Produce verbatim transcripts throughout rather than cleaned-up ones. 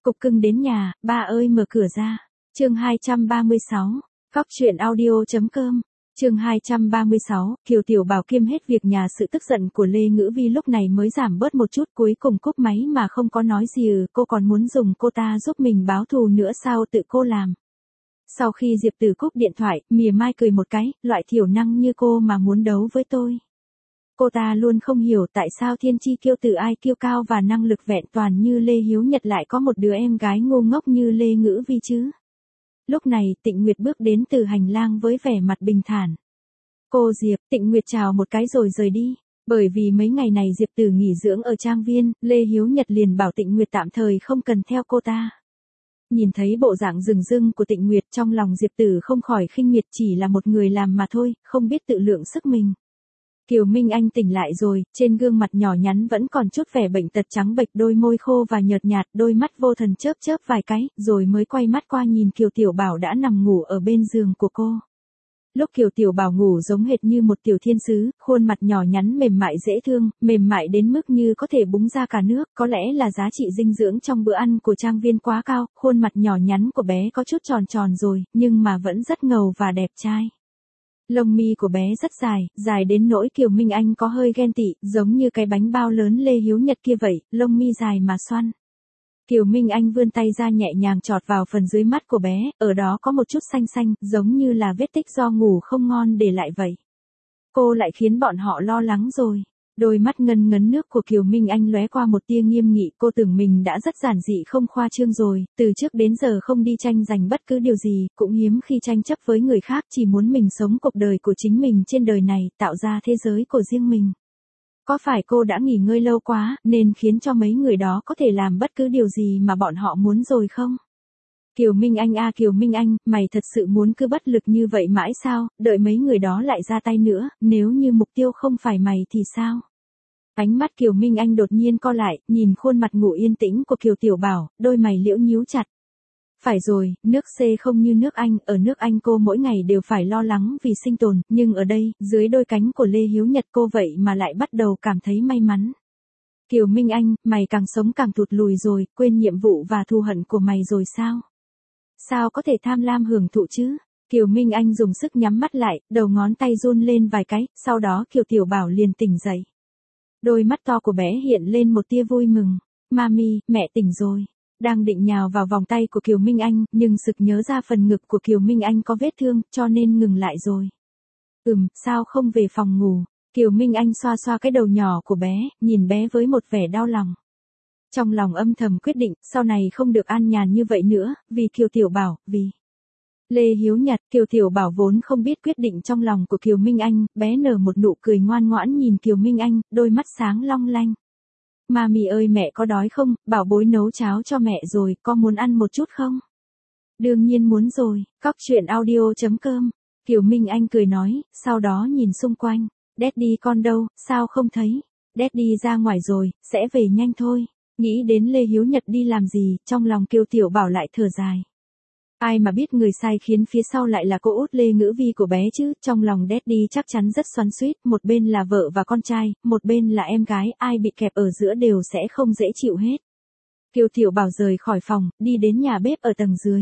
Cục cưng đến nhà, ba ơi mở cửa ra. Chương hai trăm ba mươi sáu, Cóc truyện audio chấm com. Chương hai trăm ba mươi sáu, Kiều Tiểu Bảo kiêm hết việc nhà. Sự tức giận của Lê Ngữ Vi lúc này mới giảm bớt một chút, cuối cùng cúp máy mà không có nói gì. Ừ, cô còn muốn dùng cô ta giúp mình báo thù nữa sao, tự cô làm. Sau khi Diệp Tử cúp điện thoại, mỉa mai cười một cái, loại thiểu năng như cô mà muốn đấu với tôi. Cô ta luôn không hiểu tại sao thiên chi kiêu tử ai kiêu cao và năng lực vẹn toàn như Lê Hiếu Nhật lại có một đứa em gái ngu ngốc như Lê Ngữ Vi chứ. Lúc này Tịnh Nguyệt bước đến từ hành lang với vẻ mặt bình thản. Cô Diệp, Tịnh Nguyệt chào một cái rồi rời đi. Bởi vì mấy ngày này Diệp Tử nghỉ dưỡng ở trang viên, Lê Hiếu Nhật liền bảo Tịnh Nguyệt tạm thời không cần theo cô ta. Nhìn thấy bộ dạng rừng rưng của Tịnh Nguyệt, trong lòng Diệp Tử không khỏi khinh miệt, chỉ là một người làm mà thôi, không biết tự lượng sức mình. Kiều Minh Anh tỉnh lại rồi, trên gương mặt nhỏ nhắn vẫn còn chút vẻ bệnh tật trắng bệch, đôi môi khô và nhợt nhạt, đôi mắt vô thần chớp chớp vài cái, rồi mới quay mắt qua nhìn Kiều Tiểu Bảo đã nằm ngủ ở bên giường của cô. Lúc Kiều Tiểu Bảo ngủ giống hệt như một tiểu thiên sứ, khuôn mặt nhỏ nhắn mềm mại dễ thương, mềm mại đến mức như có thể búng ra cả nước, có lẽ là giá trị dinh dưỡng trong bữa ăn của trang viên quá cao, khuôn mặt nhỏ nhắn của bé có chút tròn tròn rồi, nhưng mà vẫn rất ngầu và đẹp trai. Lông mi của bé rất dài, dài đến nỗi Kiều Minh Anh có hơi ghen tị, giống như cái bánh bao lớn Lê Hiếu Nhật kia vậy, lông mi dài mà xoăn. Kiều Minh Anh vươn tay ra nhẹ nhàng chọt vào phần dưới mắt của bé, ở đó có một chút xanh xanh, giống như là vết tích do ngủ không ngon để lại vậy. Cô lại khiến bọn họ lo lắng rồi. Đôi mắt ngấn ngấn nước của Kiều Minh Anh lóe qua một tia nghiêm nghị, cô tưởng mình đã rất giản dị không khoa trương rồi, từ trước đến giờ không đi tranh giành bất cứ điều gì, cũng hiếm khi tranh chấp với người khác, chỉ muốn mình sống cuộc đời của chính mình trên đời này, tạo ra thế giới của riêng mình. Có phải cô đã nghỉ ngơi lâu quá, nên khiến cho mấy người đó có thể làm bất cứ điều gì mà bọn họ muốn rồi không? Kiều Minh Anh à Kiều Minh Anh, mày thật sự muốn cứ bất lực như vậy mãi sao, đợi mấy người đó lại ra tay nữa, nếu như mục tiêu không phải mày thì sao? Ánh mắt Kiều Minh Anh đột nhiên co lại, nhìn khuôn mặt ngủ yên tĩnh của Kiều Tiểu Bảo, đôi mày liễu nhíu chặt. Phải rồi, nước C không như nước Anh, ở nước Anh cô mỗi ngày đều phải lo lắng vì sinh tồn, nhưng ở đây, dưới đôi cánh của Lê Hiếu Nhật cô vậy mà lại bắt đầu cảm thấy may mắn. Kiều Minh Anh, mày càng sống càng thụt lùi rồi, quên nhiệm vụ và thù hận của mày rồi sao? Sao có thể tham lam hưởng thụ chứ? Kiều Minh Anh dùng sức nhắm mắt lại, đầu ngón tay run lên vài cái, sau đó Kiều Tiểu Bảo liền tỉnh dậy. Đôi mắt to của bé hiện lên một tia vui mừng. Mami, mẹ tỉnh rồi. Đang định nhào vào vòng tay của Kiều Minh Anh, nhưng sực nhớ ra phần ngực của Kiều Minh Anh có vết thương, cho nên ngừng lại rồi. Ừm, sao không về phòng ngủ? Kiều Minh Anh xoa xoa cái đầu nhỏ của bé, nhìn bé với một vẻ đau lòng. Trong lòng âm thầm quyết định, sau này không được an nhàn như vậy nữa, vì Kiều Tiểu Bảo, vì Lê Hiếu Nhật. Kiều Tiểu Bảo vốn không biết quyết định trong lòng của Kiều Minh Anh, bé nở một nụ cười ngoan ngoãn nhìn Kiều Minh Anh, đôi mắt sáng long lanh. Mami ơi mẹ có đói không, bảo bối nấu cháo cho mẹ rồi, có muốn ăn một chút không? Đương nhiên muốn rồi, cóc truyện audio chấm com. Kiều Minh Anh cười nói, sau đó nhìn xung quanh. Daddy con đâu, sao không thấy? Daddy ra ngoài rồi, sẽ về nhanh thôi. Nghĩ đến Lê Hiếu Nhật đi làm gì, trong lòng Kiều Tiểu Bảo lại thở dài. Ai mà biết người sai khiến phía sau lại là cô út Lê Ngữ Vi của bé chứ, trong lòng Daddy chắc chắn rất xoắn xuýt, một bên là vợ và con trai, một bên là em gái, ai bị kẹp ở giữa đều sẽ không dễ chịu hết. Kiều Tiểu Bảo rời khỏi phòng, đi đến nhà bếp ở tầng dưới.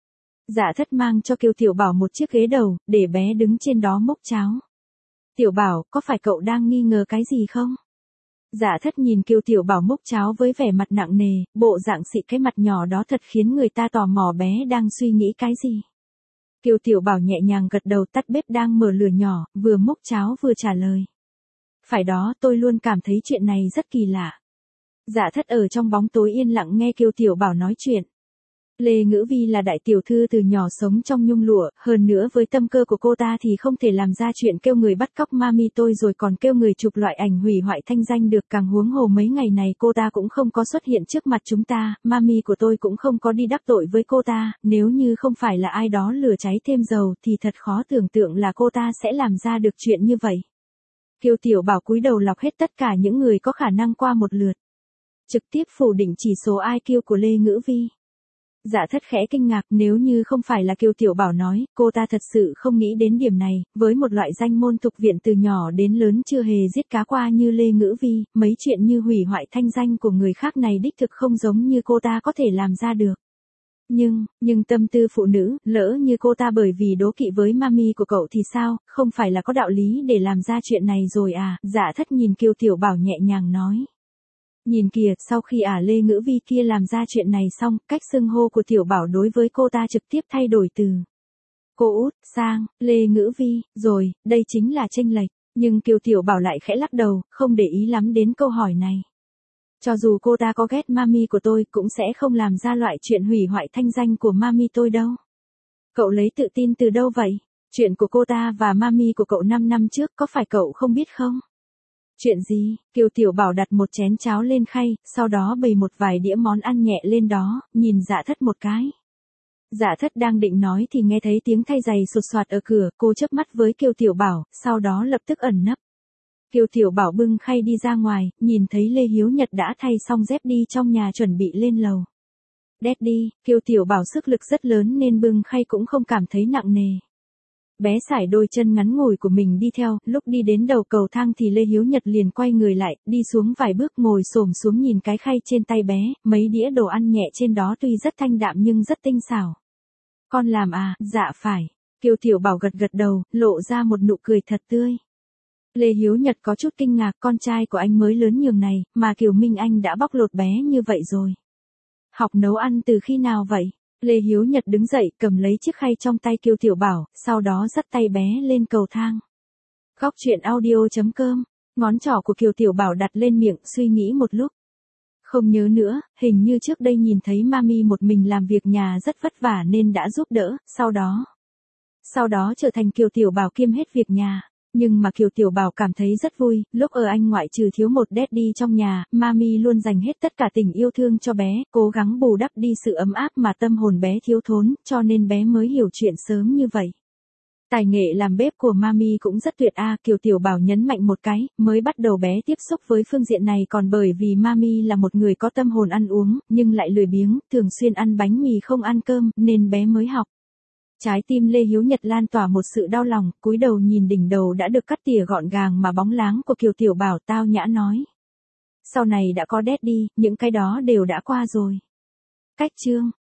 Dạ Thất mang cho Kiều Tiểu Bảo một chiếc ghế đầu, để bé đứng trên đó múc cháo. Tiểu Bảo, có phải cậu đang nghi ngờ cái gì không? Dạ Thất nhìn Kiều Tiểu Bảo múc cháo với vẻ mặt nặng nề, bộ dạng xị cái mặt nhỏ đó thật khiến người ta tò mò bé đang suy nghĩ cái gì. Kiều Tiểu Bảo nhẹ nhàng gật đầu, tắt bếp đang mở lửa nhỏ, vừa múc cháo vừa trả lời. Phải đó, tôi luôn cảm thấy chuyện này rất kỳ lạ. Dạ Thất ở trong bóng tối yên lặng nghe Kiều Tiểu Bảo nói chuyện. Lê Ngữ Vi là đại tiểu thư từ nhỏ sống trong nhung lụa, hơn nữa với tâm cơ của cô ta thì không thể làm ra chuyện kêu người bắt cóc mami tôi rồi còn kêu người chụp loại ảnh hủy hoại thanh danh được, càng huống hồ mấy ngày này cô ta cũng không có xuất hiện trước mặt chúng ta, mami của tôi cũng không có đi đắc tội với cô ta, nếu như không phải là ai đó lửa cháy thêm dầu thì thật khó tưởng tượng là cô ta sẽ làm ra được chuyện như vậy. Kiều Tiểu Bảo cúi đầu lọc hết tất cả những người có khả năng qua một lượt. Trực tiếp phủ định chỉ số i kiu của Lê Ngữ Vi. Dạ Thất khẽ kinh ngạc, nếu như không phải là Kiều Tiểu Bảo nói, cô ta thật sự không nghĩ đến điểm này, với một loại danh môn tục viện từ nhỏ đến lớn chưa hề giết cá qua như Lê Ngữ Vi, mấy chuyện như hủy hoại thanh danh của người khác này đích thực không giống như cô ta có thể làm ra được. Nhưng, nhưng tâm tư phụ nữ, lỡ như cô ta bởi vì đố kỵ với mami của cậu thì sao, không phải là có đạo lý để làm ra chuyện này rồi à, Dạ Thất nhìn Kiều Tiểu Bảo nhẹ nhàng nói. Nhìn kìa, sau khi ả Lê Ngữ Vi kia làm ra chuyện này xong, cách xưng hô của Tiểu Bảo đối với cô ta trực tiếp thay đổi từ cô út, sang, Lê Ngữ Vi, rồi, đây chính là chênh lệch, nhưng Kiều Tiểu Bảo lại khẽ lắc đầu, không để ý lắm đến câu hỏi này. Cho dù cô ta có ghét mami của tôi cũng sẽ không làm ra loại chuyện hủy hoại thanh danh của mami tôi đâu. Cậu lấy tự tin từ đâu vậy? Chuyện của cô ta và mami của cậu năm năm trước có phải cậu không biết không? Chuyện gì? Kiều Tiểu Bảo đặt một chén cháo lên khay, sau đó bày một vài đĩa món ăn nhẹ lên đó, nhìn Dạ Thất một cái. Dạ Thất đang định nói thì nghe thấy tiếng thay giày sột soạt ở cửa, cô chớp mắt với Kiều Tiểu Bảo, sau đó lập tức ẩn nấp. Kiều Tiểu Bảo bưng khay đi ra ngoài, nhìn thấy Lê Hiếu Nhật đã thay xong dép đi trong nhà chuẩn bị lên lầu. Daddy, Kiều Tiểu Bảo sức lực rất lớn nên bưng khay cũng không cảm thấy nặng nề. Bé sải đôi chân ngắn ngủi của mình đi theo, lúc đi đến đầu cầu thang thì Lê Hiếu Nhật liền quay người lại, đi xuống vài bước ngồi xổm xuống nhìn cái khay trên tay bé, mấy đĩa đồ ăn nhẹ trên đó tuy rất thanh đạm nhưng rất tinh xảo. Con làm à, dạ phải. Kiều Tiểu Bảo gật gật đầu, lộ ra một nụ cười thật tươi. Lê Hiếu Nhật có chút kinh ngạc, con trai của anh mới lớn nhường này, mà Kiều Minh Anh đã bóc lột bé như vậy rồi. Học nấu ăn từ khi nào vậy? Lê Hiếu Nhật đứng dậy, cầm lấy chiếc khay trong tay Kiều Tiểu Bảo, sau đó dắt tay bé lên cầu thang. Góc truyện audio chấm com, ngón trỏ của Kiều Tiểu Bảo đặt lên miệng, suy nghĩ một lúc. Không nhớ nữa, hình như trước đây nhìn thấy mami một mình làm việc nhà rất vất vả nên đã giúp đỡ, sau đó. Sau đó trở thành Kiều Tiểu Bảo kiêm hết việc nhà. Nhưng mà Kiều Tiểu Bảo cảm thấy rất vui, lúc ở anh ngoại trừ thiếu một daddy trong nhà, mami luôn dành hết tất cả tình yêu thương cho bé, cố gắng bù đắp đi sự ấm áp mà tâm hồn bé thiếu thốn, cho nên bé mới hiểu chuyện sớm như vậy. Tài nghệ làm bếp của mami cũng rất tuyệt a, Kiều Tiểu Bảo nhấn mạnh một cái, mới bắt đầu bé tiếp xúc với phương diện này còn bởi vì mami là một người có tâm hồn ăn uống, nhưng lại lười biếng, thường xuyên ăn bánh mì không ăn cơm, nên bé mới học. Trái tim Lê Hiếu Nhật lan tỏa một sự đau lòng, cúi đầu nhìn đỉnh đầu đã được cắt tỉa gọn gàng mà bóng láng của Kiều Tiểu Bảo, tao nhã nói. Sau này đã có daddy, những cái đó đều đã qua rồi. Cách chương